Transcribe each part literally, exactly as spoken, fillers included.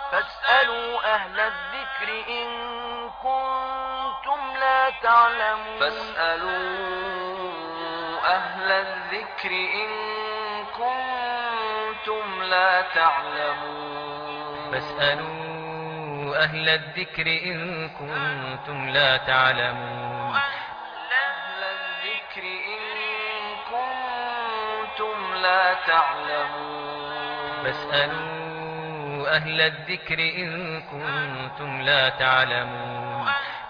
فاسألوا أهل الذكر إن كنتم لا تعلمون فاسألوا أهل الذكر إن كنتم لا تعلمون فاسألوا أهل الذكر إن كنتم لا تعلمون أهل الذكر إن كنتم لا تعلمون فاسألوا أهل الذكر إن كنتم لا تعلمون.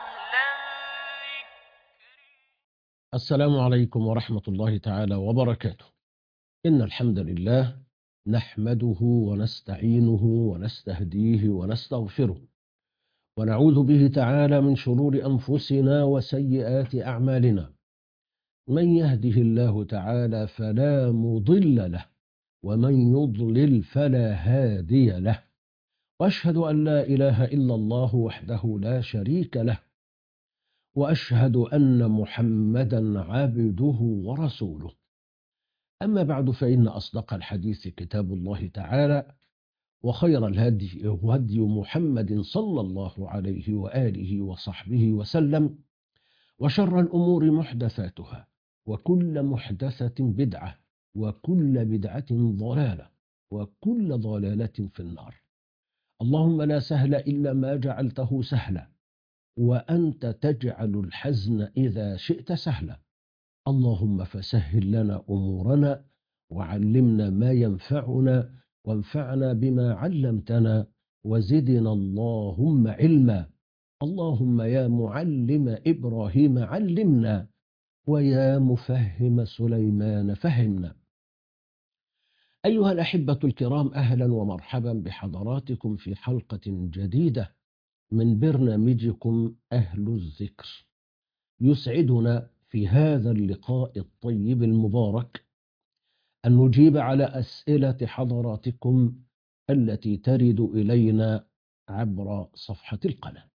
السلام عليكم ورحمة الله تعالى وبركاته. إن الحمد لله نحمده ونستعينه ونستهديه ونستغفره، ونعوذ به تعالى من شرور أنفسنا وسيئات أعمالنا. من يهده الله تعالى فلا مضل له، ومن يضلل فلا هادي له، وأشهد أن لا إله إلا الله وحده لا شريك له، وأشهد أن محمدا عبده ورسوله. أما بعد، فإن أصدق الحديث كتاب الله تعالى، وخير الهدي هدي محمد صلى الله عليه وآله وصحبه وسلم، وشر الأمور محدثاتها، وكل محدثة بدعة، وكل بدعة ضلالة، وكل ضلالة في النار. اللهم لا سهل إلا ما جعلته سهلا، وأنت تجعل الحزن إذا شئت سهلا. اللهم فسهل لنا أمورنا، وعلمنا ما ينفعنا، وانفعنا بما علمتنا، وزدنا اللهم علما. اللهم يا معلم إبراهيم علمنا، ويا مفهم سليمان فهمنا. أيها الأحبة الكرام، أهلا ومرحبا بحضراتكم في حلقة جديدة من برنامجكم أهل الذكر. يسعدنا في هذا اللقاء الطيب المبارك أن نجيب على أسئلة حضراتكم التي ترد إلينا عبر صفحة القناة.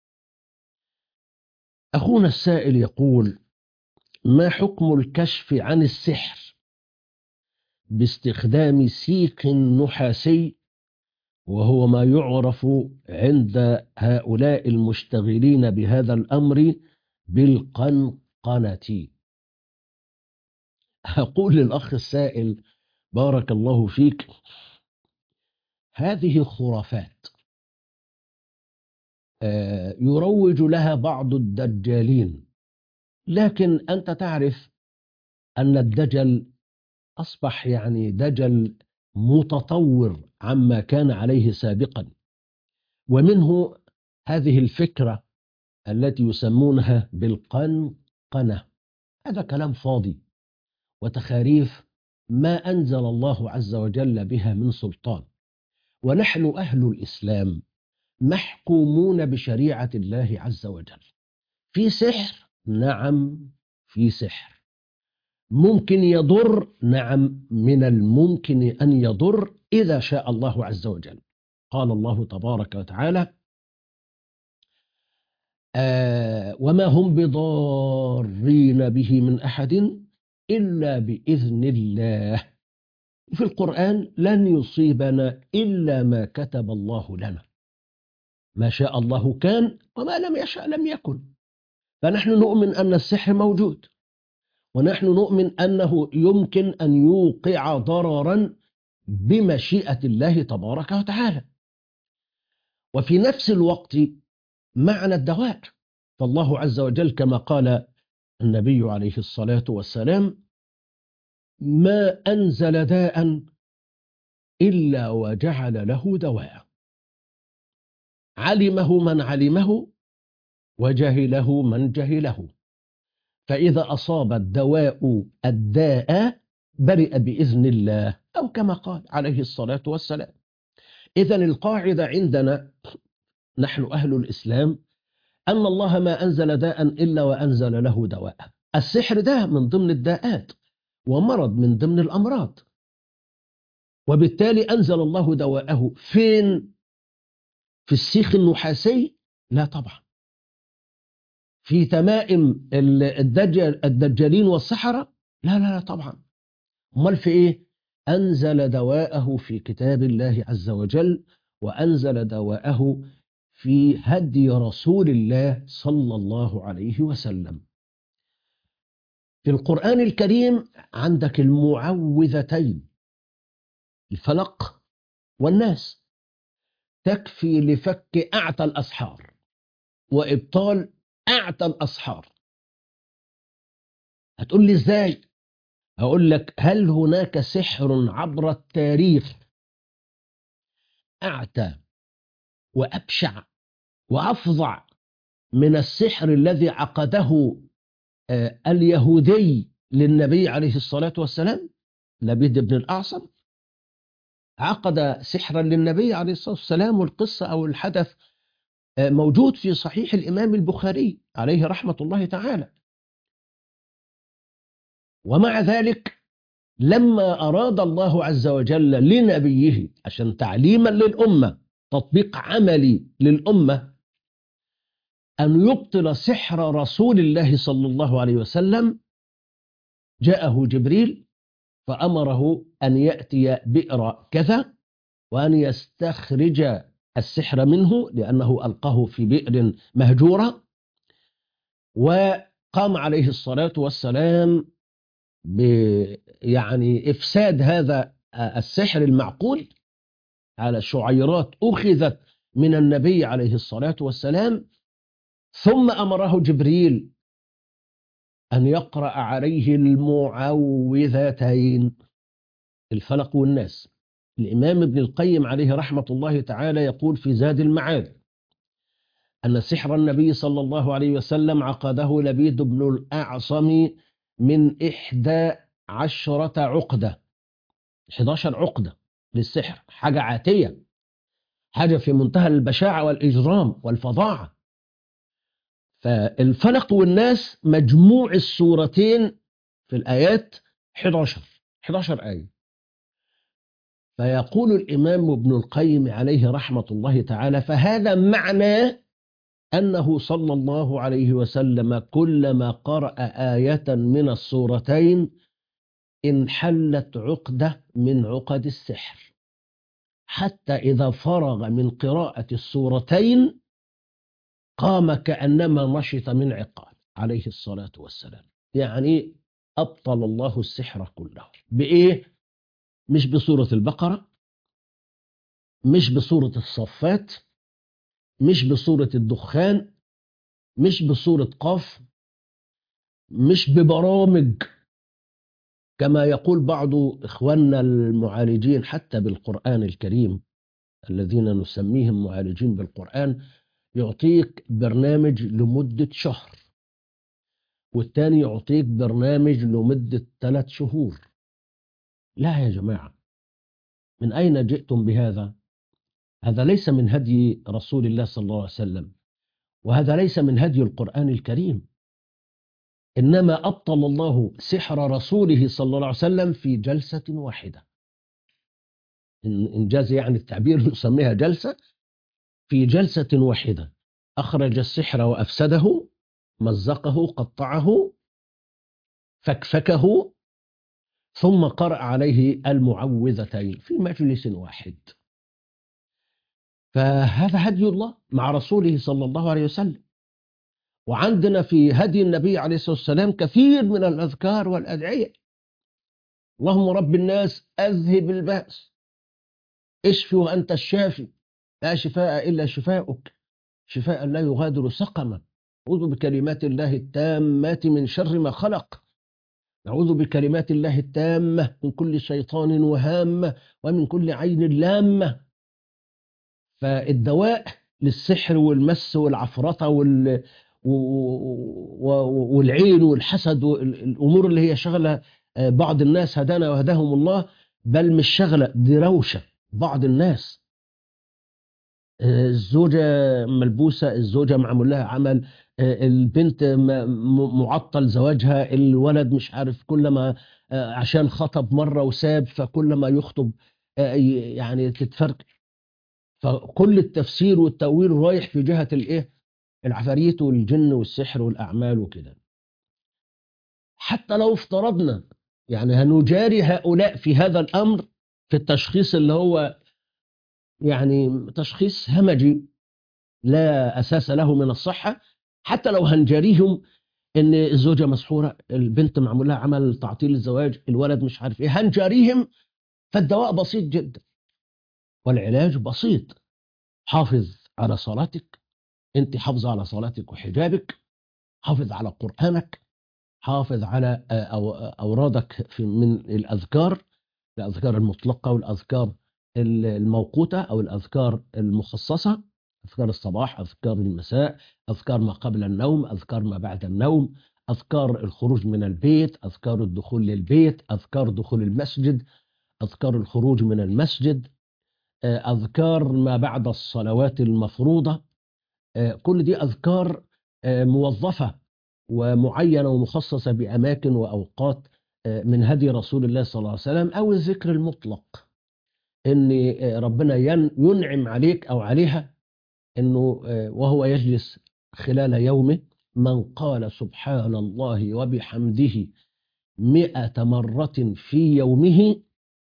أخونا السائل يقول: ما حكم الكشف عن السحر باستخدام سيخ نحاسي، وهو ما يعرف عند هؤلاء المشتغلين بهذا الأمر بالقنقنة؟ أقول للأخ السائل: بارك الله فيك، هذه خرافات يروج لها بعض الدجالين، لكن أنت تعرف أن الدجل أصبح يعني دجل متطور عما كان عليه سابقا، ومنه هذه الفكرة التي يسمونها بالقنقنة. هذا كلام فاضي وتخاريف ما أنزل الله عز وجل بها من سلطان، ونحن أهل الإسلام محكومون بشريعة الله عز وجل. في سحر، نعم في سحر، ممكن يضر، نعم من الممكن أن يضر إذا شاء الله عز وجل. قال الله تبارك وتعالى: آه وما هم بضارين به من أحد إلا بإذن الله. في القرآن: لن يصيبنا إلا ما كتب الله لنا، ما شاء الله كان، وما لم يشاء لم يكن. فنحن نؤمن أن السحر موجود، ونحن نؤمن أنه يمكن أن يوقع ضررا بمشيئة الله تبارك وتعالى. وفي نفس الوقت معنى الدواء، فالله عز وجل كما قال النبي عليه الصلاة والسلام: ما أنزل داء إلا وجعل له دواء، علمه من علمه، وجهله من جهله. فإذا أصاب الدواء الداء برئ بإذن الله، أو كما قال عليه الصلاة والسلام. إذن القاعدة عندنا نحن أهل الإسلام أن الله ما أنزل داء إلا وأنزل له دواء. السحر ده من ضمن الداءات، ومرض من ضمن الأمراض، وبالتالي أنزل الله دواءه فين؟ في السيخ النحاسي؟ لا طبعا. في تمائم الدجال الدجالين والسحرة؟ لا لا لا طبعا. امال في ايه؟ انزل دواءه في كتاب الله عز وجل، وأنزل دواءه في هدي رسول الله صلى الله عليه وسلم. في القرآن الكريم عندك المعوذتين، الفلق والناس، تكفي لفك أعتى الأسحار وإبطال أعتى الأسحار. هتقول لي إزاي؟ هقول لك: هل هناك سحر عبر التاريخ أعتى وأبشع وأفظع من السحر الذي عقده اليهودي للنبي عليه الصلاة والسلام؟ لبيد بن الأعصم عقد سحرا للنبي عليه الصلاة والسلام، والقصة أو الحدث موجود في صحيح الإمام البخاري عليه رحمة الله تعالى. ومع ذلك لما أراد الله عز وجل لنبيه عشان تعليما للأمة، تطبيق عملي للأمة، أن يبطل سحر رسول الله صلى الله عليه وسلم، جاءه جبريل فأمره أن يأتي بئر كذا وأن يستخرج السحر منه لأنه ألقاه في بئر مهجورة. وقام عليه الصلاة والسلام ب يعني إفساد هذا السحر المعقول على شعيرات أخذت من النبي عليه الصلاة والسلام، ثم أمره جبريل أن يقرأ عليه المعوذتين، الفلق والناس. الإمام ابن القيم عليه رحمة الله تعالى يقول في زاد المعاد أن سحر النبي صلى الله عليه وسلم عقده لبيد بن الأعصم من إحدى عشرة عقدة، إحدى عشرة عقدة للسحر، حاجة عاتية، حاجة في منتهى البشاعة والإجرام والفظاعة. فالفلق والناس مجموع السورتين في الآيات إحدى عشرة إحدى عشرة آية. فيقول الإمام ابن القيم عليه رحمة الله تعالى: فهذا معنى أنه صلى الله عليه وسلم كلما قرأ آية من السورتين انحلت عقدة من عقد السحر، حتى إذا فرغ من قراءة السورتين قام كأنما نشط من عقال عليه الصلاة والسلام. يعني أبطل الله السحر كله. بإيه؟ مش بسورة البقرة، مش بسورة الصفات، مش بسورة الدخان، مش بسورة قاف، مش ببرامج كما يقول بعض إخواننا المعالجين حتى بالقرآن الكريم الذين نسميهم معالجين بالقرآن، يعطيك برنامج لمدة شهر، والتاني يعطيك برنامج لمدة ثلاث شهور. لا يا جماعة، من أين جئتم بهذا؟ هذا ليس من هدي رسول الله صلى الله عليه وسلم، وهذا ليس من هدي القرآن الكريم. إنما أبطل الله سحر رسوله صلى الله عليه وسلم في جلسة واحدة، إنجاز يعني التعبير نسميها جلسة، في جلسة واحدة أخرج السحر وأفسده، مزقه، قطعه، فكفكه، ثم قرأ عليه المعوذتين في مجلس واحد. فهذا هدي الله مع رسوله صلى الله عليه وسلم. وعندنا في هدي النبي عليه الصلاة والسلام كثير من الأذكار والأدعية: اللهم رب الناس أذهب البأس، اشفي وأنت الشافي، لا شفاء إلا شفاؤك، شفاء لا يغادر سقما، أعوذ بكلمات الله التامات من شر ما خلق، نعوذ بكلمات الله التامة من كل شيطان وهامة ومن كل عين لامة. فالدواء للسحر والمس والعفرطة وال... والعين والحسد والأمور اللي هي شغلة بعض الناس، هدانا وهداهم الله، بل مش شغلة، دي روشة بعض الناس. الزوجة ملبوسة، الزوجة معمول لها عمل، البنت معطل زواجها، الولد مش عارف كلما عشان خطب مرة وساب فكلما يخطب يعني تتفرق. فكل التفسير والتأويل رايح في جهة الايه، العفاريت والجن والسحر والأعمال وكده. حتى لو افترضنا يعني هنجاري هؤلاء في هذا الأمر في التشخيص اللي هو يعني تشخيص همجي لا أساس له من الصحة. حتى لو هنجريهم إن الزوجة مسحورة، البنت معمول لها عمل تعطيل الزواج، الولد مش عارف إيه، هنجريهم. فالدواء بسيط جدا والعلاج بسيط. حافظ على صلاتك، أنت حافظة على صلاتك وحجابك، حافظ على قرآنك، حافظ على آه، أو أورادك في من الأذكار، الأذكار المطلقة والأذكار الموقوتة أو الأذكار المخصصة، أذكار الصباح، أذكار المساء، أذكار ما قبل النوم، أذكار ما بعد النوم، أذكار الخروج من البيت، أذكار الدخول للبيت، أذكار دخول المسجد، أذكار الخروج من المسجد، آه، أذكار ما بعد الصلوات المفروضة. آه، كل دي أذكار آه، موظفة ومعينة ومخصصة بأماكن وأوقات آه، من هدي رسول الله صلى الله عليه وسلم. أو الذكر المطلق ان ربنا ين- ينعم عليك او عليها انه آه، وهو يجلس خلال يومه من قال سبحان الله وبحمده مئة مرة في يومه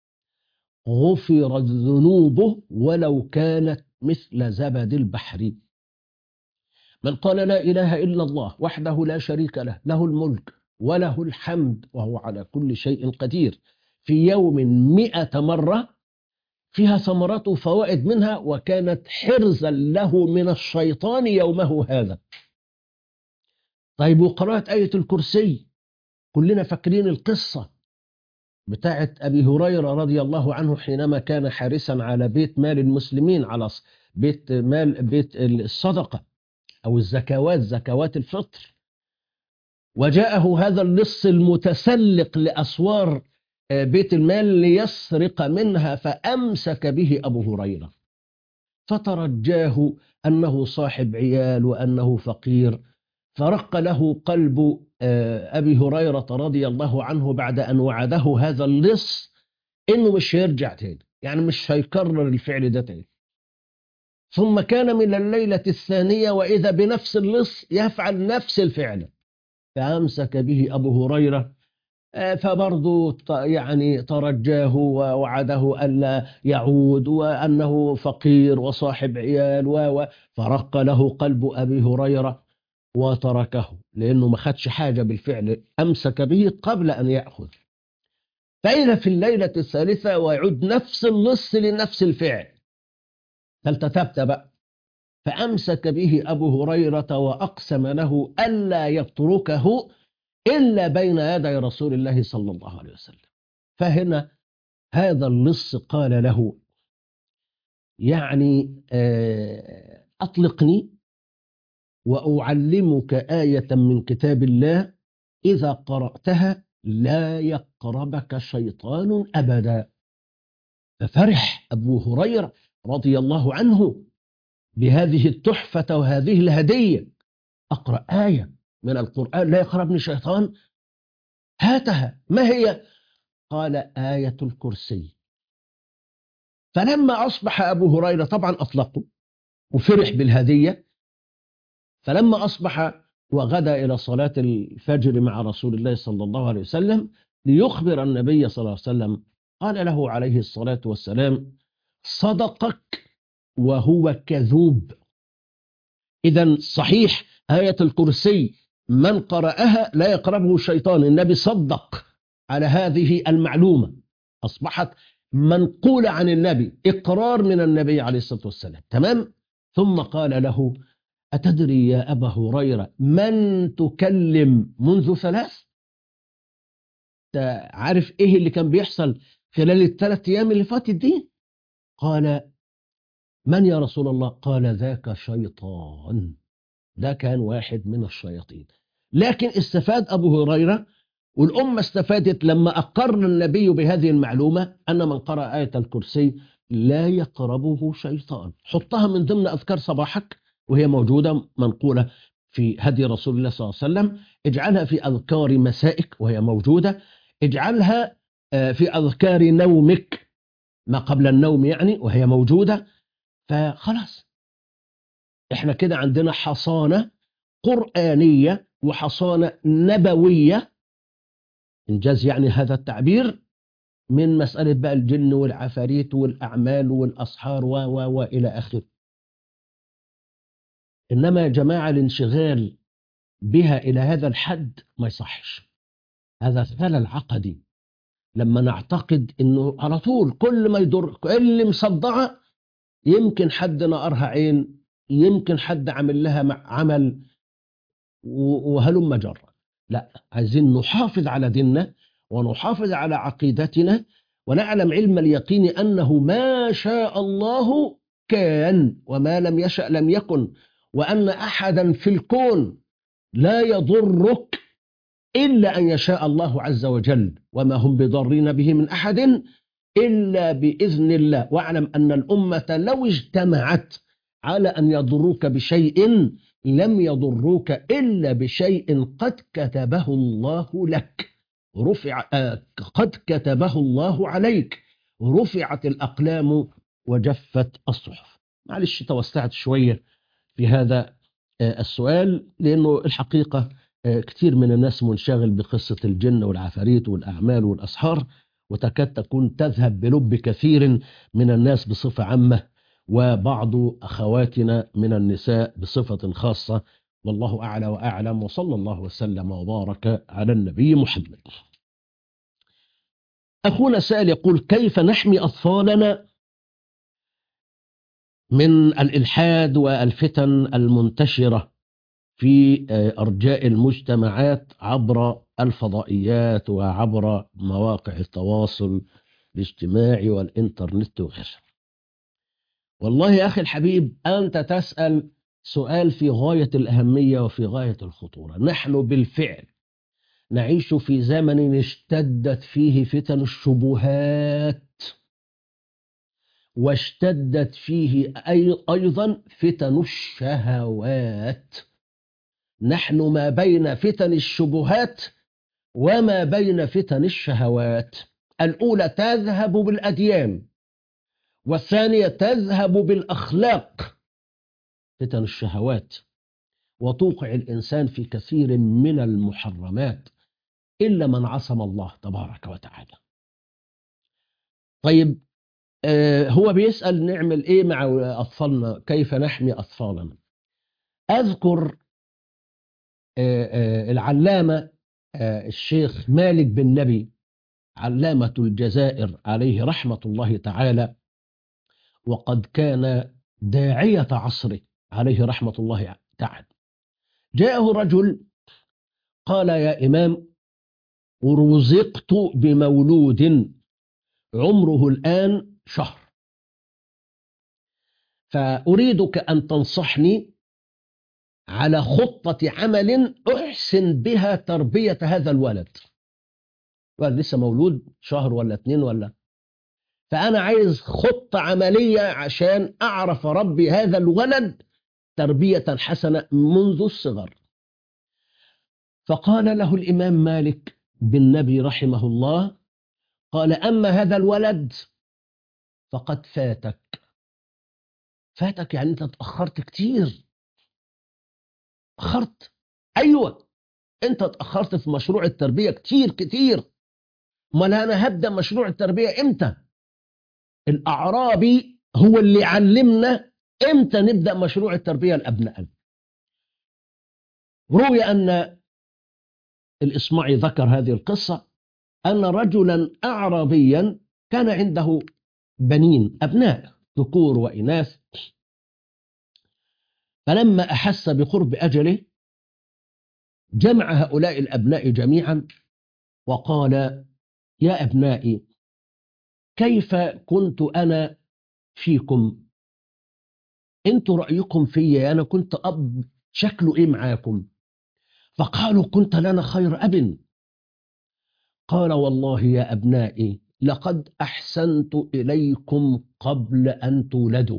غفرت ذنوبه ولو كانت مثل زبد البحر. من قال لا إله إلا الله وحده لا شريك له، له الملك وله الحمد وهو على كل شيء قدير، في يوم مئة مرة، فيها ثمرات وفوائد منها، وكانت حرزا له من الشيطان يومه هذا. طيب، وقراءة آية الكرسي، كلنا فاكرين القصة بتاعت أبي هريرة رضي الله عنه حينما كان حارسا على بيت مال المسلمين، على بيت مال بيت الصدقة أو الزكوات، زكوات الفطر، وجاءه هذا اللص المتسلق لأسوار بيت المال ليسرق منها، فأمسك به أبو هريرة، فترجاه أنه صاحب عيال وأنه فقير، فرق له قلب أبي هريرة رضي الله عنه بعد أن وعده هذا اللص إنه مش هيرجع تاني، يعني مش هيكرر الفعل ده تاني. ثم كان من الليلة الثانية وإذا بنفس اللص يفعل نفس الفعل، فأمسك به أبو هريرة، فبرضه يعني ترجاه ووعده ألا يعود وأنه فقير وصاحب عيال و فرق له قلب أبي هريرة وتركه، لأنه ما خدش حاجة بالفعل، أمسك به قبل أن يأخذ. فإذا في الليلة الثالثة ويعود نفس اللص لنفس الفعل، فالتتبت بقى، فأمسك به أبو هريرة وأقسم له ألا يتركه إلا بين يدي رسول الله صلى الله عليه وسلم. فهنا هذا اللص قال له يعني أطلقني وأعلمك آية من كتاب الله إذا قرأتها لا يقربك شيطان أبدا. ففرح أبو هريرة رضي الله عنه بهذه التحفة وهذه الهدية، أقرأ آية من القرآن لا يقربني شيطان، هاتها، ما هي؟ قال آية الكرسي. فلما أصبح أبو هريرة، طبعا أطلقه وفرح بالهدية، فلما أصبح وغدا إلى صلاة الفجر مع رسول الله صلى الله عليه وسلم ليخبر النبي صلى الله عليه وسلم، قال له عليه الصلاة والسلام صدقك وهو كذوب. إذن صحيح آية الكرسي من قرأها لا يقربه الشيطان، النبي صدق على هذه المعلومة، أصبحت منقولة عن النبي، إقرار من النبي عليه الصلاة والسلام، تمام. ثم قال له أتدري يا أبا هريرة من تكلم منذ ثلاث؟ عارف إيه اللي كان بيحصل خلال الثلاث أيام اللي فاتت دي؟ قال من يا رسول الله؟ قال ذاك شيطان، ده كان واحد من الشياطين. لكن استفاد أبو هريرة والأمة استفادت لما أقر النبي بهذه المعلومة أن من قرأ آية الكرسي لا يقربه شيطان. حطها من ضمن أذكار صباحك وهي موجودة منقولة في هدي رسول الله صلى الله عليه وسلم، اجعلها في أذكار مسائك وهي موجودة، اجعلها في أذكار نومك ما قبل النوم يعني وهي موجودة. فخلاص احنا كده عندنا حصانة قرآنية وحصانة نبوية، إنجاز يعني هذا التعبير، من مسألة بقى الجن والعفاريت والأعمال والأسحار و و وإلى آخره. إنما يا جماعة الانشغال بها إلى هذا الحد ما يصحش، هذا خلل عقدي. لما نعتقد إنه على طول كل ما يضر اللي مصدعة، يمكن حد نقرها عين، يمكن حد عمل لها عمل وهلم جرة. لا، عايزين نحافظ على ديننا ونحافظ على عقيدتنا، ونعلم علم اليقين أنه ما شاء الله كان وما لم يشأ لم يكن، وأن أحدا في الكون لا يضرك إلا أن يشاء الله عز وجل، وما هم بضارين به من أحد إلا بإذن الله. واعلم أن الأمة لو اجتمعت على أن يضروك بشيء لم يضروك إلا بشيء قد كتبه الله لك، رفع آه قد كتبه الله عليك، رفعت الأقلام وجفت الصحف. معلش توسعت شوية في هذا آه السؤال، لأنه الحقيقة آه كثير من الناس منشغل بقصة الجن والعفاريت والأعمال والأسحار، وتكاد تكون تذهب بلب كثير من الناس بصفة عامة، وبعض أخواتنا من النساء بصفة خاصة. والله أعلى وأعلم، وصلى الله وسلم وبارك على النبي محمد. أخونا سائل يقول: كيف نحمي أطفالنا من الإلحاد والفتن المنتشرة في أرجاء المجتمعات عبر الفضائيات وعبر مواقع التواصل الاجتماعي والإنترنت وغيره؟ والله يا أخي الحبيب، أنت تسأل سؤال في غاية الأهمية وفي غاية الخطورة. نحن بالفعل نعيش في زمن اشتدت فيه فتن الشبهات، واشتدت فيه أيضا فتن الشهوات. نحن ما بين فتن الشبهات وما بين فتن الشهوات. الأولى تذهب بالأديان، والثانية تذهب بالأخلاق، فتن الشهوات، وتوقع الإنسان في كثير من المحرمات إلا من عصم الله تبارك وتعالى. طيب، آه هو بيسأل نعمل إيه مع أطفالنا، كيف نحمي أطفالنا؟ أذكر آه آه العلامة آه الشيخ مالك بن نبي، علامة الجزائر عليه رحمة الله تعالى، وقد كان داعية عصره عليه رحمة الله تعالى. جاءه رجل قال: يا إمام، رزقت بمولود عمره الآن شهر، فأريدك أن تنصحني على خطة عمل أحسن بها تربية هذا الولد. ولد لسه مولود شهر ولا اتنين ولا، فأنا عايز خطة عملية عشان أعرف ربي هذا الولد تربية حسنة منذ الصغر. فقال له الإمام مالك بن نبي رحمه الله، قال: أما هذا الولد فقد فاتك. فاتك يعني أنت تأخرت كتير. تأخرت، أيوة، أنت تأخرت في مشروع التربية كتير كتير. ما أنا هبدأ مشروع التربية إمتى؟ الأعرابي هو اللي علمنا إمتى نبدأ مشروع التربية لأبنائنا. روي أن الإصمعي ذكر هذه القصة، أن رجلا أعرابيا كان عنده بنين، أبناء ذكور وإناث، فلما أحس بقرب أجله جمع هؤلاء الأبناء جميعا وقال: يا أبنائي، كيف كنت أنا فيكم؟ أنتوا رأيكم في أنا كنت أب شكله إيه معاكم؟ فقالوا: كنت لنا خير أب. قال: والله يا أبنائي، لقد أحسنت إليكم قبل أن تولدوا.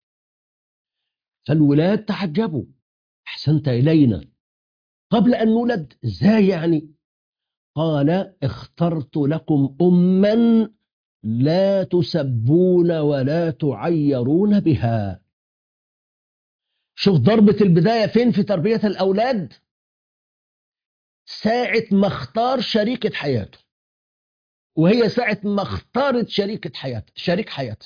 فالولاد تعجبوا: أحسنت إلينا قبل أن نولد؟ إزاي يعني؟ قال: اخترت لكم أما لا تسبون ولا تعيرون بها. شوف ضربة البداية فين في تربية الأولاد؟ ساعة ما اختار شريكة حياته. وهي ساعة ما اختارت شريكة حياتها شريك حياتها.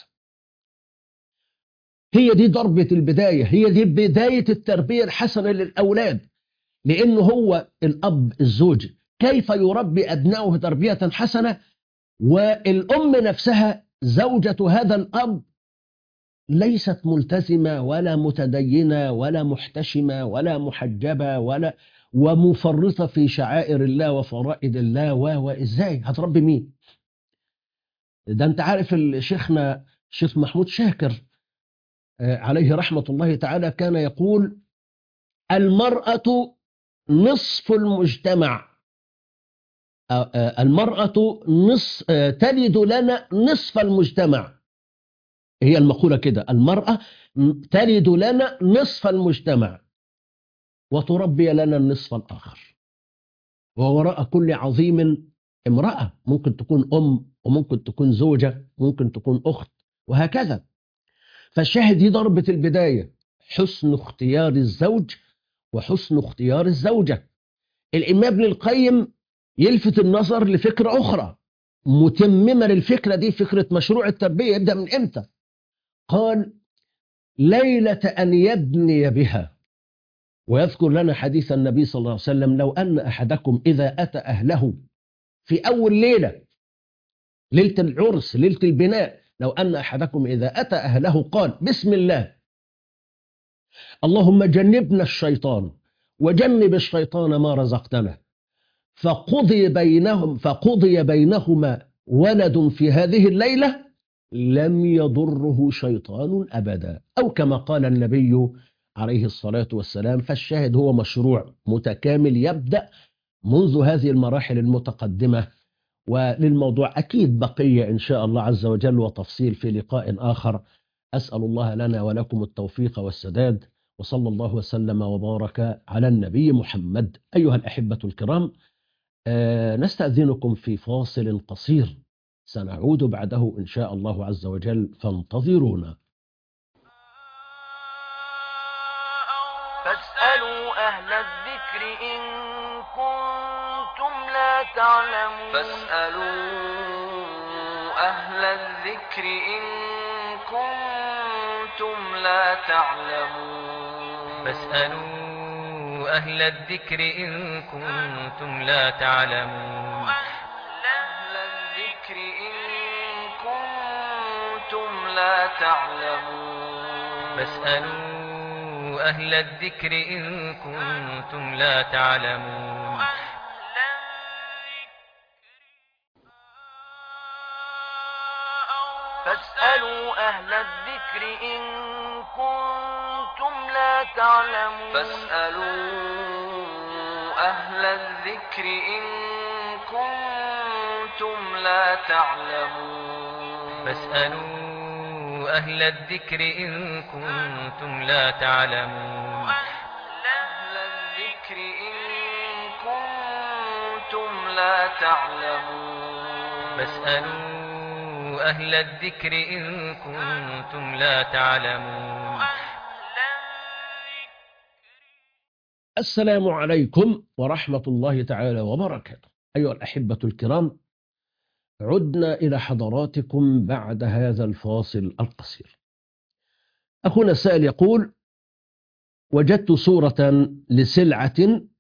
هي دي ضربة البداية، هي دي بداية التربية الحسنة للأولاد. لأنه هو الأب الزوج كيف يربي أبنائه تربية حسنة، والأم نفسها زوجة هذا الأب ليست ملتزمة ولا متدينة ولا محتشمة ولا محجبة ولا ومفرطة في شعائر الله وفرائض الله، وإزاي هتربي مين؟ ده أنت عارف شيخنا الشيخ محمود شاكر عليه رحمة الله تعالى كان يقول: المرأة نصف المجتمع، المرأة نصف تلد لنا نصف المجتمع. هي المقولة كده: المرأة تلد لنا نصف المجتمع وتربي لنا النصف الآخر. ووراء كل عظيم امرأة، ممكن تكون أم وممكن تكون زوجة ممكن تكون أخت وهكذا. فالشاهد دي ضربة البداية، حسن اختيار الزوج وحسن اختيار الزوجة. الإمام ابن القيم يلفت النظر لفكرة أخرى متممة للفكرة دي، فكرة مشروع التربية يبدأ من إمتى؟ قال: ليلة أن يبني بها. ويذكر لنا حديث النبي صلى الله عليه وسلم: لو أن أحدكم إذا أتى أهله في أول ليلة، ليلة العرس ليلة البناء، لو أن أحدكم إذا أتى أهله قال: بسم الله اللهم جنبنا الشيطان وجنب الشيطان ما رزقتنا، فقضي بينهم فقضي بينهما ولد في هذه الليلة لم يضره شيطان أبدا، أو كما قال النبي عليه الصلاة والسلام. فالشاهد هو مشروع متكامل يبدأ منذ هذه المراحل المتقدمة. وللموضوع أكيد بقية إن شاء الله عز وجل وتفصيل في لقاء آخر. أسأل الله لنا ولكم التوفيق والسداد، وصلى الله وسلم وبارك على النبي محمد. أيها الأحبة الكرام، آه نستأذنكم في فاصل قصير، سنعود بعده إن شاء الله عز وجل، فانتظرونا. فاسألوا أهل الذكر إن كنتم لا تعلمون فاسألوا أهل الذكر إن كنتم لا تعلمون فاسألوا أهل الذكر إن كنتم لا تعلمون أهل الذكر إن كنتم لا تعلمون فاسألوا أهل الذكر إن كنتم لا تعلمون فاسألوا أهل الذكر إن كنتم لا تعلمون فاسألوا أهل الذكر إن كنتم لا تعلمون فاسألوا أهل الذكر إن كنتم لا تعلمون أهل الذكر إن كنتم لا تعلمون فاسألوا أهل الذكر إن كنتم لا تعلمون. السلام عليكم ورحمة الله تعالى وبركاته. أيها الأحبة الكرام، عدنا إلى حضراتكم بعد هذا الفاصل القصير. أخونا السائل يقول: وجدت صورة لسلعة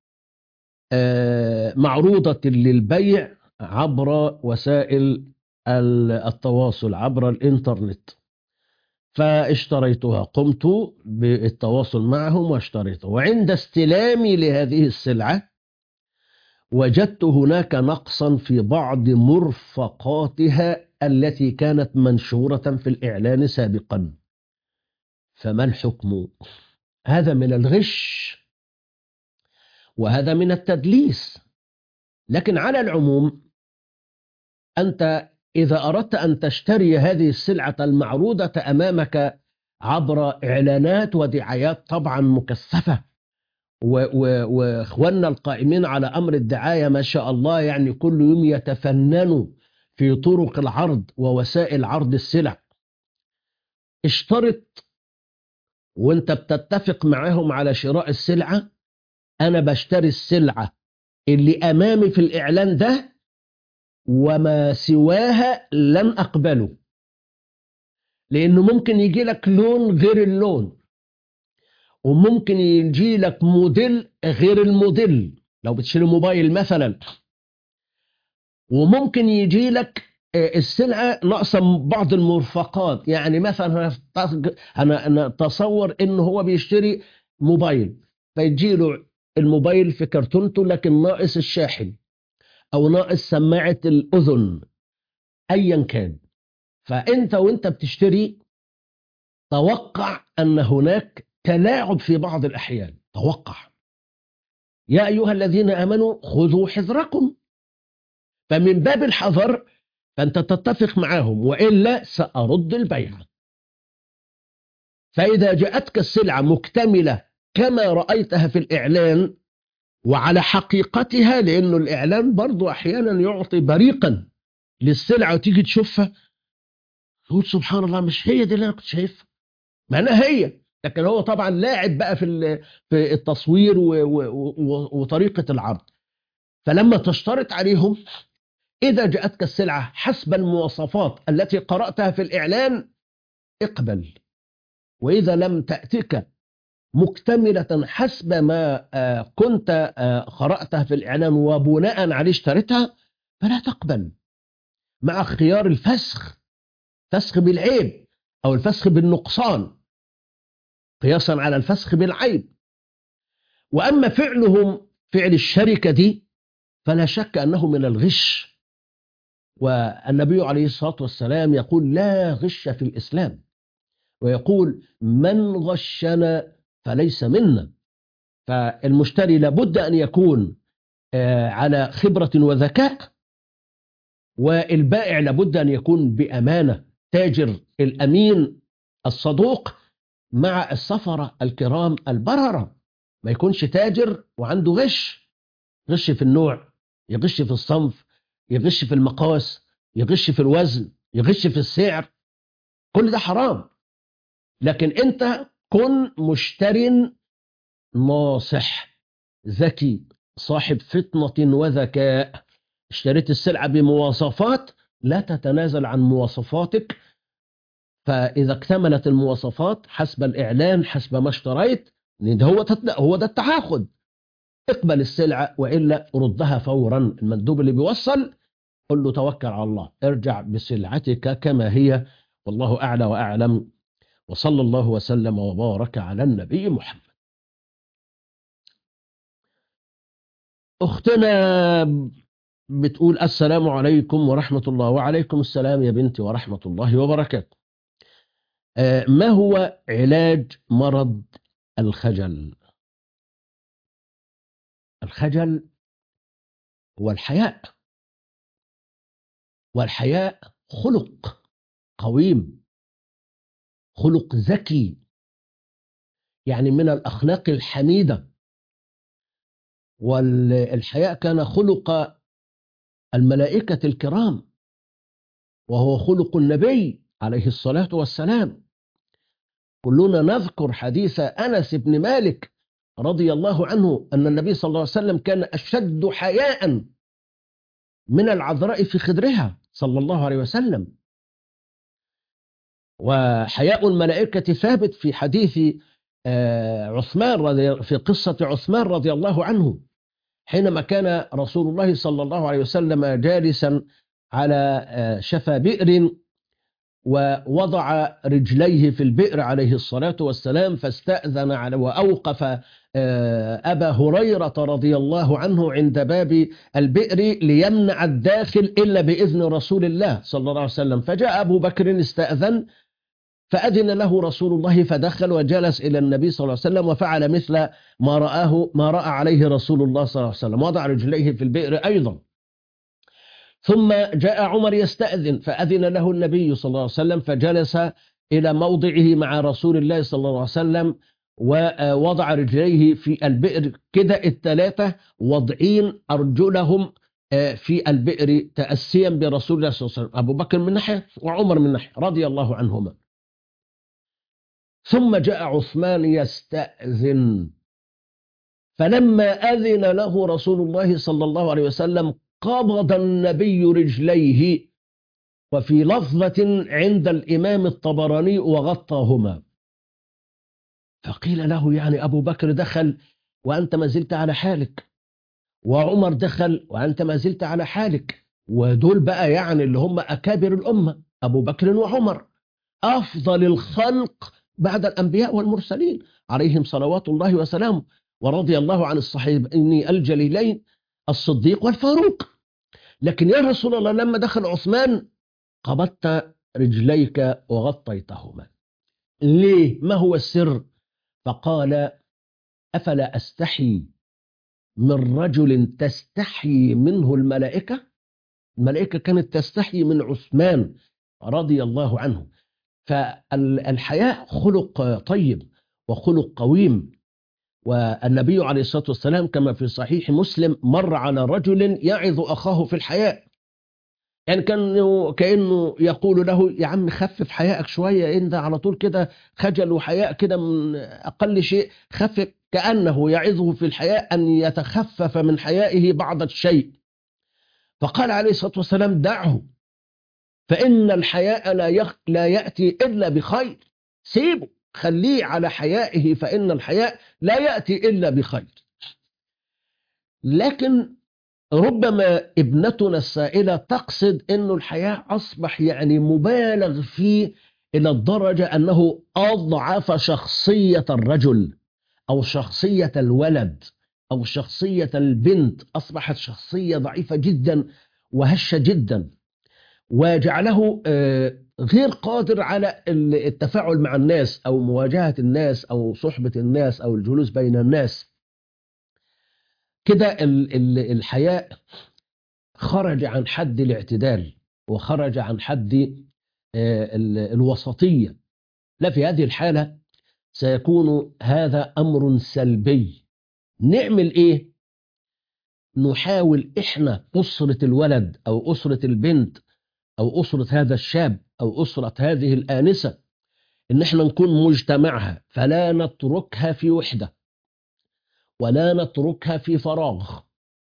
معروضة للبيع عبر وسائل التواصل عبر الإنترنت، فاشتريتها. قمت بالتواصل معهم واشتريتها، وعند استلامي لهذه السلعة وجدت هناك نقصا في بعض مرفقاتها التي كانت منشورة في الإعلان سابقا، فما الحكم؟ هذا من الغش وهذا من التدليس. لكن على العموم أنت إذا أردت أن تشتري هذه السلعة المعروضة أمامك عبر إعلانات ودعايات طبعا مكثفة، وإخواننا القائمين على أمر الدعاية ما شاء الله يعني كل يوم يتفننوا في طرق العرض ووسائل عرض السلع، اشترط وانت بتتفق معهم على شراء السلعة: أنا بشتري السلعة اللي أمامي في الإعلان ده وما سواها لن أقبله، لأنه ممكن يجي لك لون غير اللون، وممكن يجي لك موديل غير الموديل لو بتشتري موبايل مثلا، وممكن يجي لك السلعة ناقصة بعض المرفقات. يعني مثلا أنا أتصور إنه هو بيشتري موبايل، فيجي له الموبايل في كرتونته لكن ناقص الشاحن أو ناقص سماعة الأذن أيا كان. فأنت وأنت بتشتري توقع أن هناك تلاعب في بعض الأحيان، توقع. يا أيها الذين آمنوا خذوا حذركم، فمن باب الحذر فأنت تتفق معهم، وإلا سأرد البيع. فإذا جاءتك السلعة مكتملة كما رأيتها في الإعلان وعلى حقيقتها، لأنه الإعلان برضو أحيانا يعطي بريقا للسلعة وتيجي تشوفها تقول سبحان الله مش هي دي اللي أنا كنت شايفها، معناها هي، لكن هو طبعا لاعب بقى في في التصوير و و و وطريقة العرض. فلما تشترط عليهم إذا جاءتك السلعة حسب المواصفات التي قرأتها في الإعلان اقبل، وإذا لم تأتك مكتملة حسب ما كنت قرأتها في الإعلان وبناء عليه اشتريتها فلا تقبل، مع خيار الفسخ، فسخ بالعيب أو الفسخ بالنقصان قياسا على الفسخ بالعيب. وأما فعلهم فعل الشركة دي فلا شك أنه من الغش، والنبي عليه الصلاة والسلام يقول لا غش في الإسلام، ويقول من غشنا فليس منا. فالمشتري لابد أن يكون على خبرة وذكاء، والبائع لابد أن يكون بأمانة، تاجر الأمين الصدوق مع السفرة الكرام البررة، ما يكونش تاجر وعنده غش، غش في النوع، يغش في الصنف، يغش في المقاس، يغش في الوزن، يغش في السعر، كل ده حرام. لكن انت كن مشتر ناصح ذكي صاحب فطنة وذكاء، اشتريت السلعة بمواصفات لا تتنازل عن مواصفاتك، فإذا اكتملت المواصفات حسب الإعلان حسب ما اشتريت ده هو هو ده التعاقد، اقبل السلعة وإلا ردها فورا. المندوب اللي بيوصل قل له توكل على الله، ارجع بسلعتك كما هي، والله أعلى وأعلم، وصلى الله وسلم وبارك على النبي محمد. أختنا بتقول السلام عليكم ورحمة الله. وعليكم السلام يا بنتي ورحمة الله وبركاته. ما هو علاج مرض الخجل؟ الخجل هو الحياء، والحياء خلق قويم، خلق ذكي، يعني من الأخلاق الحميدة. والحياء كان خلق الملائكة الكرام، وهو خلق النبي عليه الصلاة والسلام. كلنا نذكر حديث أنس بن مالك رضي الله عنه أن النبي صلى الله عليه وسلم كان أشد حياء من العذراء في خدرها صلى الله عليه وسلم. وحياء الملائكة ثابت في حديث عثمان رضي في قصة عثمان رضي الله عنه، حينما كان رسول الله صلى الله عليه وسلم جالسا على شفا بئر ووضع رجليه في البئر عليه الصلاة والسلام، فاستأذن على وأوقف أبا هريرة رضي الله عنه عند باب البئر ليمنع الداخل إلا بإذن رسول الله صلى الله عليه وسلم. فجاء أبو بكر استأذن فأذن له رسول الله فدخل وجلس إلى النبي صلى الله عليه وسلم وفعل مثل ما رآه ما رأى عليه رسول الله صلى الله عليه وسلم، وضع رجليه في البئر أيضا. ثم جاء عمر يستأذن فأذن له النبي صلى الله عليه وسلم فجلس إلى موضعه مع رسول الله صلى الله عليه وسلم ووضع رجليه في البئر، كده الثلاثة وضعين أرجلهم في البئر تأسيا برسول الله صلى الله عليه وسلم، أبو بكر من ناحية وعمر من ناحية رضي الله عنهما. ثم جاء عثمان يستأذن، فلما أذن له رسول الله صلى الله عليه وسلم قبض النبي رجليه، وفي لفظة عند الإمام الطبراني وغطاهما. فقيل له يعني أبو بكر دخل وأنت ما زلت على حالك، وعمر دخل وأنت ما زلت على حالك، ودول بقى يعني اللي هم أكابر الأمة، أبو بكر وعمر أفضل الخلق بعد الأنبياء والمرسلين عليهم صلوات الله وسلامه، ورضي الله عن الصحابين الجليلين الصديق والفاروق. لكن يا رسول الله لما دخل عثمان قبضت رجليك وغطيتهما، ليه؟ ما هو السر؟ فقال أفلا أستحي من رجل تستحي منه الملائكة؟ الملائكة كانت تستحي من عثمان رضي الله عنه. فالحياء خلق طيب وخلق قويم. والنبي عليه الصلاة والسلام كما في صحيح مسلم مر على رجل يعظ أخاه في الحياء، يعني كان كأنه يقول له يا عم خفف حياءك شوية، انت على طول كده خجل وحياء كده من أقل شيء، خفف، كأنه يعظه في الحياء أن يتخفف من حيائه بعض الشيء. فقال عليه الصلاة والسلام دعه، فإن الحياء لا, يخ... لا يأتي إلا بخير، سيبه خليه على حيائه، فإن الحياء لا يأتي إلا بخير. لكن ربما ابنتنا السائلة تقصد أنه الحياء أصبح يعني مبالغ فيه إلى الدرجة أنه أضعف شخصية الرجل أو شخصية الولد أو شخصية البنت، أصبحت شخصية ضعيفة جدا وهشة جدا، وجعله غير قادر على التفاعل مع الناس أو مواجهة الناس أو صحبة الناس أو الجلوس بين الناس. كده الحياء خرج عن حد الاعتدال وخرج عن حد الوسطية. لا، في هذه الحالة سيكون هذا أمر سلبي. نعمل إيه؟ نحاول إحنا أسرة الولد أو أسرة البنت أو أسرة هذا الشاب أو أسرة هذه الآنسة إن إحنا نكون مجتمعها، فلا نتركها في وحدة ولا نتركها في فراغ.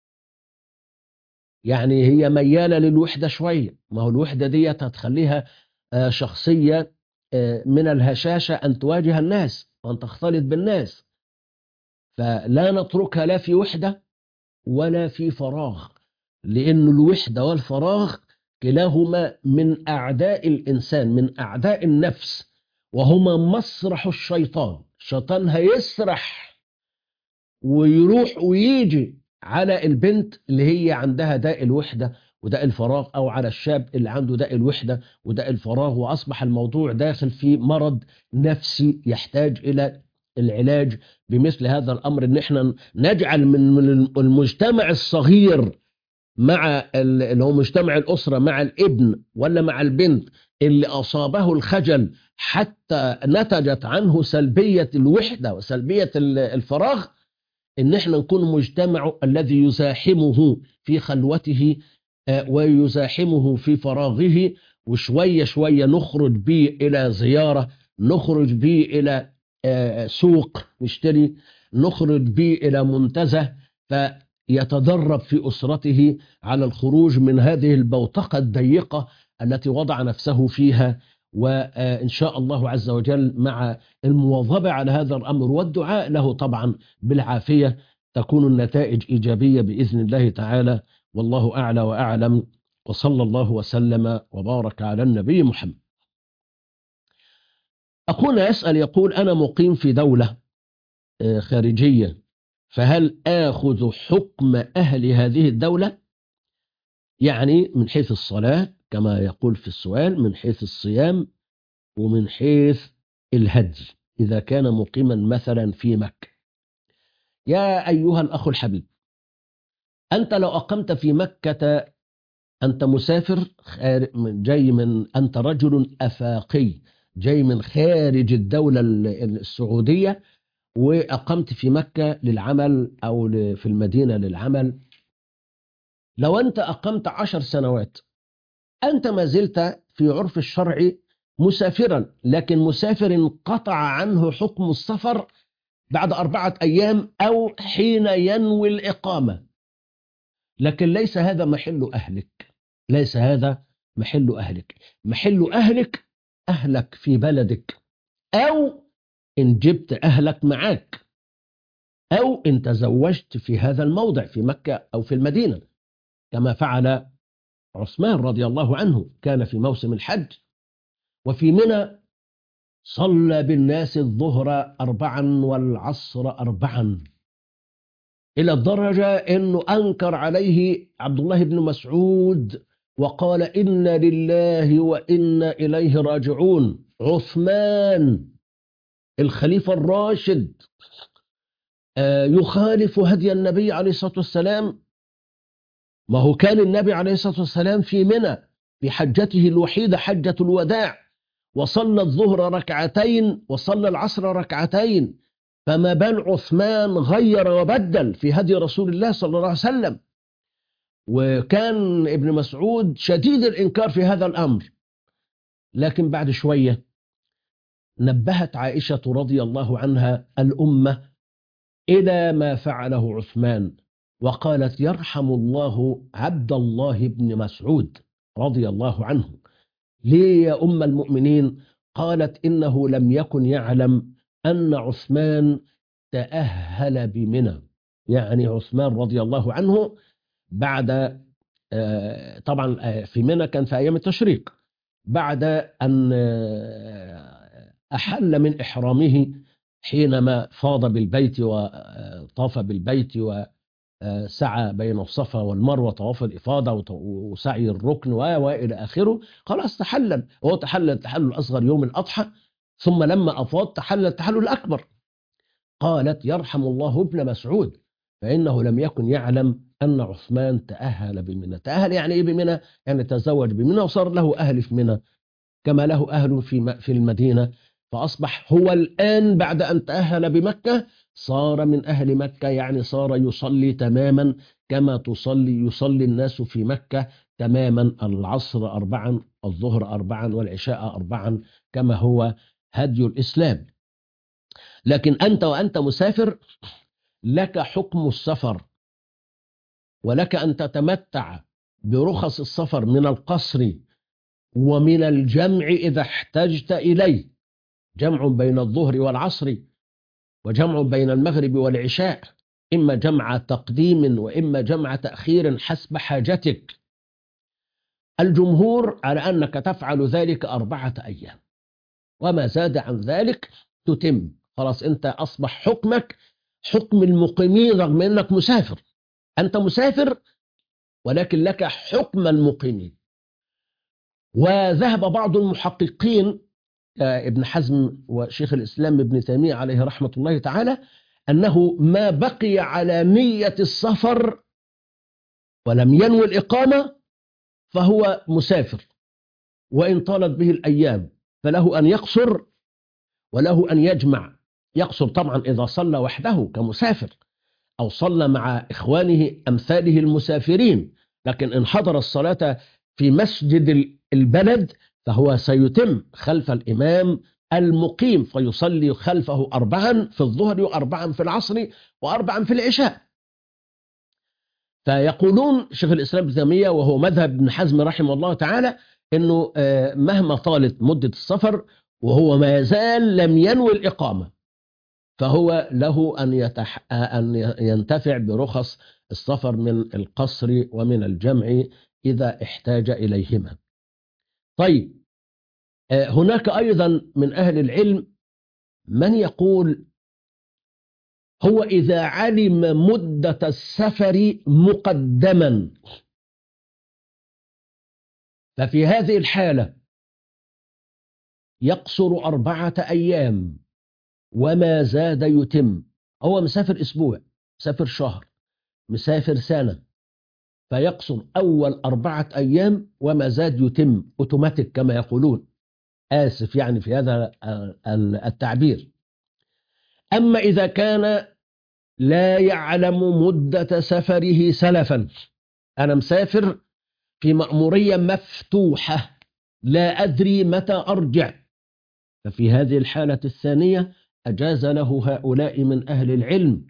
يعني هي ميالة للوحدة شوية، ما هو الوحدة دي هتخليها شخصية من الهشاشة أن تواجه الناس وأن تختلط بالناس، فلا نتركها لا في وحدة ولا في فراغ، لأن الوحدة والفراغ كلاهما من أعداء الإنسان، من أعداء النفس، وهما مسرح الشيطان. الشيطان هيسرح ويروح ويجي على البنت اللي هي عندها داء الوحدة وداء الفراغ، أو على الشاب اللي عنده داء الوحدة وداء الفراغ، وأصبح الموضوع داخل في مرض نفسي يحتاج إلى العلاج بمثل هذا الأمر. إن احنا نجعل من المجتمع الصغير مع اللي هو مجتمع الأسرة مع الابن ولا مع البنت اللي أصابه الخجل حتى نتجت عنه سلبية الوحدة وسلبية الفراغ، إن احنا نكون مجتمع الذي يزاحمه في خلوته ويزاحمه في فراغه، وشوية شوية نخرج به إلى زيارة، نخرج به إلى سوق نشتري، نخرج به إلى منتزه، فيتدرب في أسرته على الخروج من هذه البوتقة الضيقة التي وضع نفسه فيها. وإن شاء الله عز وجل مع المواظبة على هذا الأمر والدعاء له طبعا بالعافية تكون النتائج إيجابية بإذن الله تعالى، والله أعلى وأعلم، وصلى الله وسلم وبارك على النبي محمد. أخونا يسأل يقول أنا مقيم في دولة خارجية، فهل آخذ حكم أهل هذه الدولة؟ يعني من حيث الصلاة كما يقول في السؤال، من حيث الصيام، ومن حيث الهدي إذا كان مقيما مثلا في مكة. يا أيها الأخ الحبيب، أنت لو أقمت في مكة أنت مسافر جاي من، أنت رجل أفاقي جاي من خارج الدولة السعودية وأقمت في مكة للعمل أو في المدينة للعمل. لو أنت أقمت عشر سنوات أنت ما زلت في عرف الشرع مسافرا، لكن مسافر انقطع عنه حكم السفر بعد أربعة أيام أو حين ينوي الإقامة. لكن ليس هذا محل أهلك، ليس هذا محل أهلك. محل أهلك أهلك في بلدك، أو إن جبت أهلك معك، أو إن تزوجت في هذا الموضع في مكة أو في المدينة، كما فعل عثمان رضي الله عنه. كان في موسم الحج وفي منى صلى بالناس الظهر أربعا والعصر أربعا، إلى الدرجة أنه أنكر عليه عبد الله بن مسعود وقال: إنا لله وإنا إليه راجعون. عثمان الخليفة الراشد يخالف هدي النبي عليه الصلاة والسلام. ما هو كان النبي عليه الصلاة والسلام في منى في حجته الوحيدة، حجة الوداع، وصلى الظهر ركعتين وصلى العصر ركعتين، فما بال عثمان غير وبدل في هدي رسول الله صلى الله عليه وسلم. وكان ابن مسعود شديد الإنكار في هذا الأمر. لكن بعد شوية نبهت عائشة رضي الله عنها الأمة إلى ما فعله عثمان، وقالت: يرحم الله عبد الله بن مسعود رضي الله عنه. ليه يا أم المؤمنين؟ قالت: إنه لم يكن يعلم أن عثمان تأهل بمنى. يعني عثمان رضي الله عنه بعد طبعا في منى كان في أيام التشريق، بعد أن أحل من إحرامه حينما فاض بالبيت وطاف بالبيت وسعى بين الصفا والمروة، طواف الإفاضة وسعي الركن وإلى آخره، خلاص تحلل. هو تحلل التحلل الأصغر يوم الأضحى، ثم لما أفاض تحلل التحلل الأكبر. قالت: يرحم الله ابن مسعود، فإنه لم يكن يعلم أن عثمان تأهل بمنى. تأهل يعني إيه بمنى؟ يعني تزوج بمنى وصار له أهل في منى كما له أهل في في المدينة، فأصبح هو الآن بعد أن تأهل بمكة صار من أهل مكة، يعني صار يصلي تماما كما تصلي يصلي الناس في مكة تماما، العصر أربعا، الظهر أربعا، والعشاء أربعا، كما هو هدي الإسلام. لكن أنت وأنت مسافر لك حكم السفر، ولك أن تتمتع برخص السفر من القصر ومن الجمع إذا احتجت إليه، جمع بين الظهر والعصر، وجمع بين المغرب والعشاء، إما جمع تقديم وإما جمع تأخير حسب حاجتك. الجمهور على أنك تفعل ذلك أربعة أيام، وما زاد عن ذلك تتم. خلاص أنت أصبح حكمك حكم المقيمين، رغم أنك مسافر. أنت مسافر ولكن لك حكم المقيمين. وذهب بعض المحققين ابن حزم وشيخ الإسلام ابن تيمية عليه رحمة الله تعالى أنه ما بقي على نية السفر ولم ينوي الإقامة فهو مسافر، وإن طالت به الأيام فله أن يقصر وله أن يجمع. يقصر طبعا إذا صلى وحده كمسافر، أو صلى مع إخوانه أمثاله المسافرين. لكن إن حضر الصلاة في مسجد البلد فهو سيتم خلف الإمام المقيم، فيصلي خلفه أربعا في الظهر وأربعا في العصر وأربعا في العشاء. فيقولون شيخ الإسلام ابن تيمية وهو مذهب ابن حزم رحمه الله تعالى أنه مهما طالت مدة السفر وهو ما يزال لم ينوي الإقامة، فهو له أن, يتح... أن ينتفع برخص السفر من القصر ومن الجمع إذا احتاج إليهما. طيب، هناك أيضا من أهل العلم من يقول هو إذا علم مدة السفر مقدما، ففي هذه الحالة يقصر أربعة أيام وما زاد يتم. هو مسافر أسبوع، مسافر شهر، مسافر سنة، فيقصر أول أربعة أيام وما زاد يتم أوتوماتيك كما يقولون، آسف يعني في هذا التعبير. أما إذا كان لا يعلم مدة سفره سلفا، أنا مسافر في مأمورية مفتوحة لا أدري متى أرجع، ففي هذه الحالة الثانية أجاز له هؤلاء من أهل العلم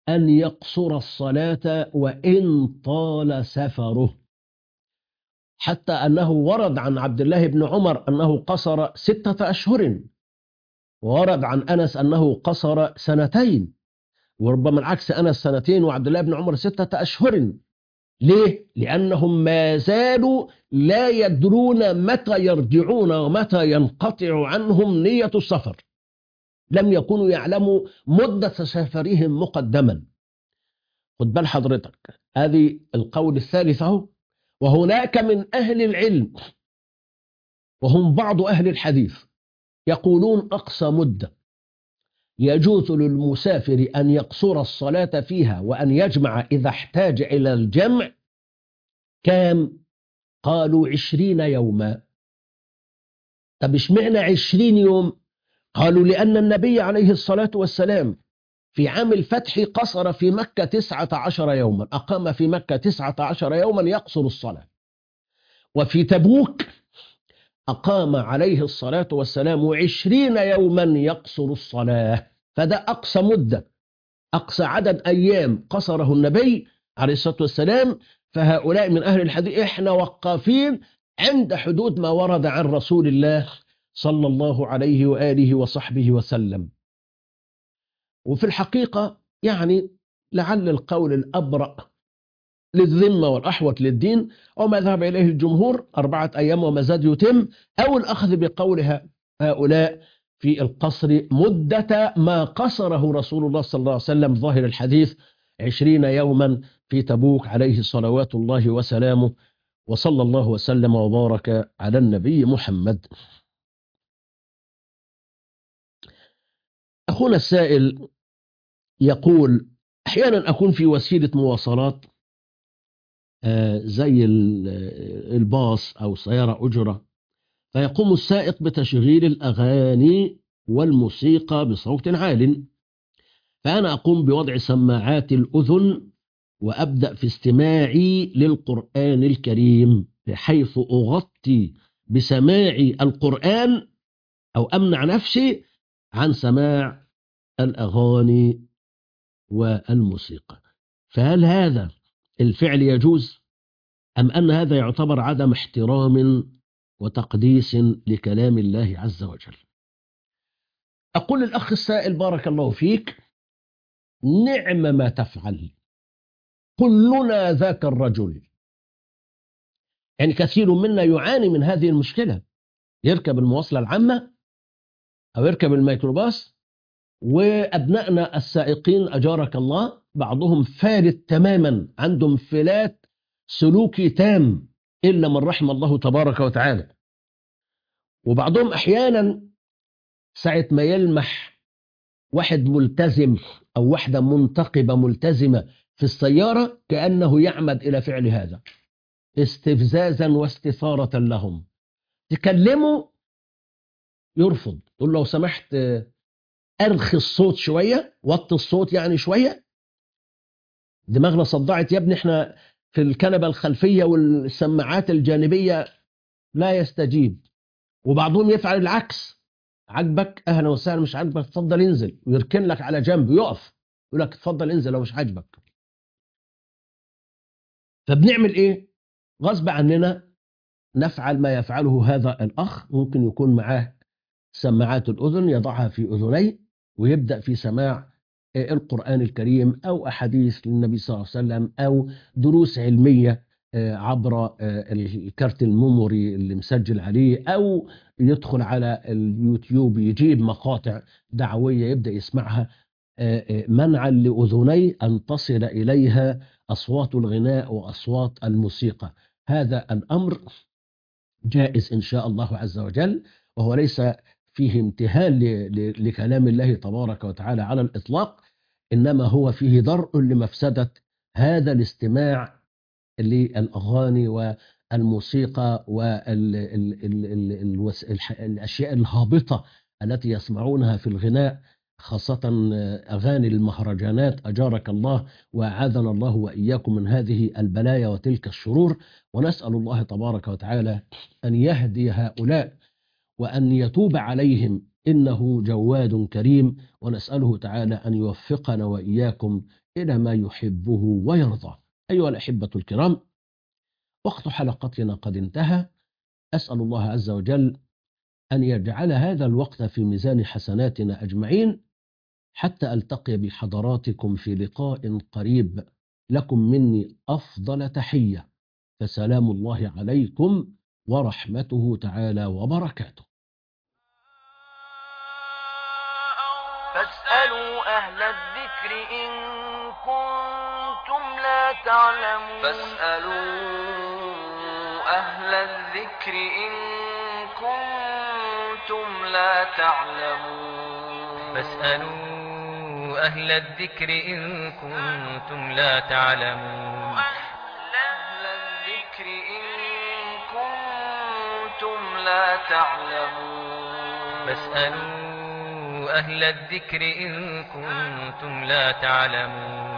أن يقصر الصلاة وإن طال سفره، حتى أنه ورد عن عبد الله بن عمر أنه قصر ستة أشهر، وورد عن أنس أنه قصر سنتين، وربما العكس، أنس سنتين وعبد الله بن عمر ستة أشهر. ليه؟ لأنهم ما زالوا لا يدرون متى يرجعون ومتى ينقطع عنهم نية السفر، لم يكونوا يعلموا مدة سفرهم مقدما. خد بال حضرتك، هذه القول الثالث اهو. وهناك من أهل العلم وهم بعض أهل الحديث يقولون أقصى مدة يجوز للمسافر أن يقصر الصلاة فيها وأن يجمع إذا احتاج إلى الجمع كام؟ قالوا عشرين يوما. طب اشمعنى عشرين يوم؟ قالوا لأن النبي عليه الصلاة والسلام في عام الفتح قصر في مكة تسعة عشر يوما، أقام في مكة تسعة عشر يوما يقصر الصلاة، وفي تبوك أقام عليه الصلاة والسلام عشرين يوما يقصر الصلاة. فده أقصى مدة، أقصى عدد أيام قصره النبي عليه الصلاة والسلام. فهؤلاء من أهل الحديث إحنا وقافين عند حدود ما ورد عن رسول الله صلى الله عليه وآله وصحبه وسلم. وفي الحقيقة يعني لعل القول الأبرأ للذمة والأحوط للدين وما ذهب إليه الجمهور أربعة أيام وما زاد يتم، أو الأخذ بقولها هؤلاء في القصر مدة ما قصره رسول الله صلى الله عليه وسلم ظاهر الحديث عشرين يوما في تبوك عليه صلوات الله وسلامه، وصلى الله وسلم وبارك على النبي محمد. أخونا السائل يقول أحيانا أكون في وسيلة مواصلات زي الباص أو سيارة أجرة، فيقوم السائق بتشغيل الأغاني والموسيقى بصوت عال، فأنا أقوم بوضع سماعات الأذن وأبدأ في استماعي للقرآن الكريم، بحيث أغطي بسماعي القرآن أو أمنع نفسي عن سماع الأغاني والموسيقى. فهل هذا الفعل يجوز أم أن هذا يعتبر عدم احترام وتقديس لكلام الله عز وجل؟ أقول للأخ السائل بارك الله فيك، نعم ما تفعل، كلنا ذاك الرجل. يعني كثير منا يعاني من هذه المشكلة، يركب المواصلة العامة أو يركب الميكروباص، وأبنائنا السائقين أجارك الله بعضهم فارد تماما، عندهم انفلات سلوكي تام إلا من رحم الله تبارك وتعالى. وبعضهم أحيانا ساعة ما يلمح واحد ملتزم أو واحدة منتقبة ملتزمة في السيارة كأنه يعمد إلى فعل هذا استفزازا واستثارة لهم. تكلموا يرفض، تقول لو سمحت أرخي الصوت شوية، وطي الصوت يعني شوية، دماغنا صدعت يا ابني، احنا في الكنبة الخلفية والسماعات الجانبية. لا يستجيب. وبعضهم يفعل العكس، عجبك أهلا وسهلا، مش عجبك تفضل انزل، ويركن لك على جنب، يقف يقول لك تفضل انزل لو مش عجبك. فبنعمل ايه؟ غصب عننا نفعل ما يفعله هذا الأخ. ممكن يكون معاه سماعات الأذن يضعها في أذنيه ويبدأ في سماع القرآن الكريم أو أحاديث للنبي صلى الله عليه وسلم أو دروس علمية عبر الكارت الميموري اللي مسجل عليه، أو يدخل على اليوتيوب يجيب مقاطع دعوية يبدأ يسمعها، منعا لأذنيه أن تصل إليها أصوات الغناء وأصوات الموسيقى. هذا الأمر جائز إن شاء الله عز وجل، وهو ليس فيه امتهان لكلام الله تبارك وتعالى على الإطلاق، إنما هو فيه درء لمفسدة هذا الاستماع للأغاني والموسيقى والأشياء الهابطة التي يسمعونها في الغناء، خاصة أغاني المهرجانات أجارك الله وأعاذنا الله وإياكم من هذه البلايا وتلك الشرور. ونسأل الله تبارك وتعالى أن يهدي هؤلاء وأن يتوب عليهم إنه جواد كريم، ونسأله تعالى أن يوفقنا وإياكم إلى ما يحبه ويرضى. أيها الأحبة الكرام، وقت حلقتنا قد انتهى. أسأل الله عز وجل أن يجعل هذا الوقت في ميزان حسناتنا أجمعين، حتى ألتقي بحضراتكم في لقاء قريب. لكم مني أفضل تحية، فسلام الله عليكم ورحمته تعالى وبركاته. فاسألوا أهل الذكر إن كنتم لا تعلمون فاسألوا أهل الذكر إن كنتم لا تعلمون فاسألوا أهل الذكر إن كنتم لا تعلمون أهل الذكر إن كنتم لا تعلمون فاسألوا أهل الذكر إن كنتم لا تعلمون